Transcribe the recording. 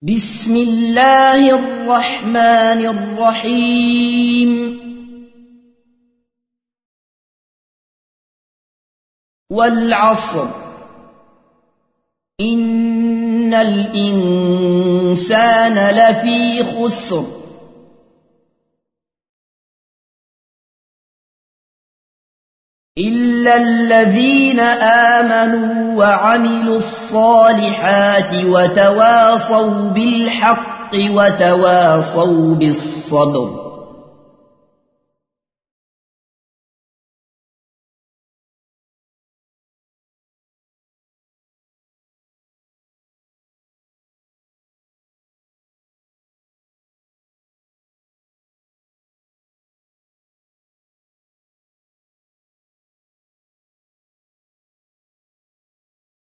بسم الله الرحمن الرحيم والعصر إن الإنسان لفي خسر إلا الذين آمنوا وعملوا الصالحات وتواصوا بالحق وتواصوا بالصبر